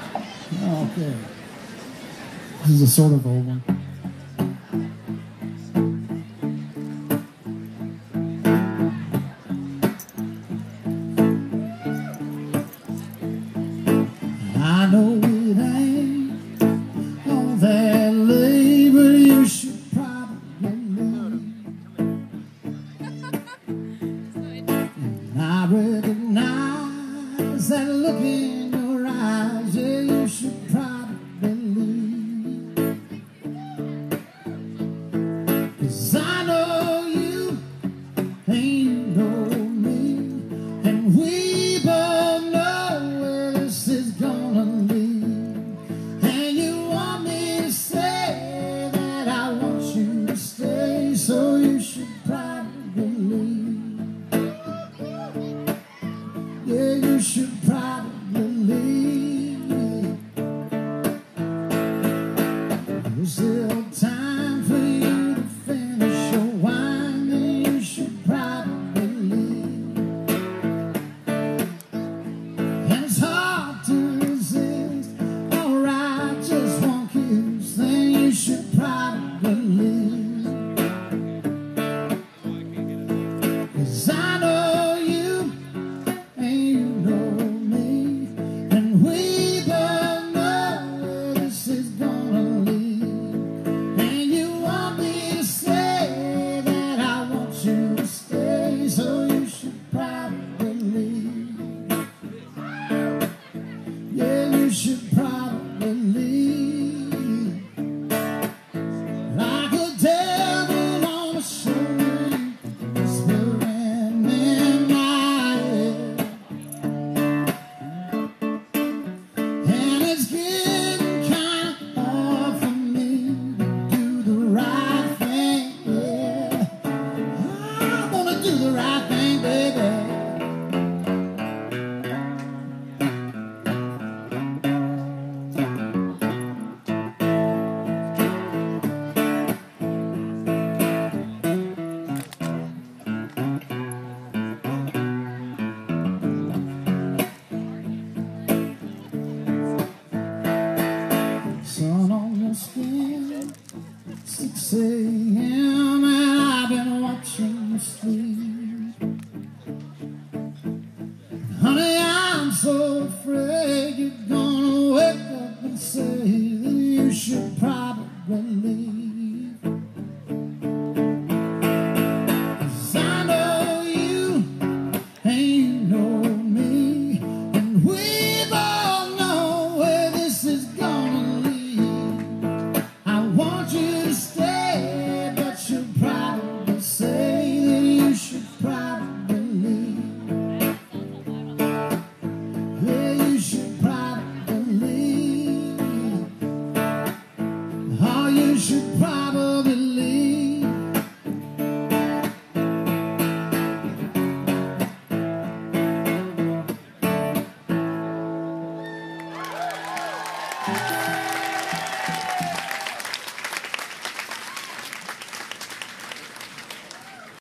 Okay. This is a sort of old one. I know it ain't all that late, but you should probably leave. And I recognize that look in your eyes. Yeah, you should probably leave. 'Cause I know you and you know me, and we both know where this is gonna lead. And you want me to say that I want you to stay, so you should probably leave. Yeah, you should probably leave. There's still time for you to finish your wine, and you should probably leave. And it's hard to resist, alright, just one kiss, then you should probably leave. 'Cause I know you and you know me, and we both know where this is gonna lead. And you want me to say that I want you to stay, so you should probably leave. Yeah, you should probably leave. Like a devil on a shoulder, whispering in my ear. And it's getting kind of hard for me to do the right thing, yeah. I wanna do the right thing, baby. Sun on your skin, 6 a.m. and I've been watching you sleep. Honey, I'm so afraid you're gonna wake up and say that you should probably leave. 'Cause I know you and you know me, and we both know where this is gonna lead. I want you to stay, but you'll probably say that you should probably leave. Yeah, you should probably leave. Oh, you should probably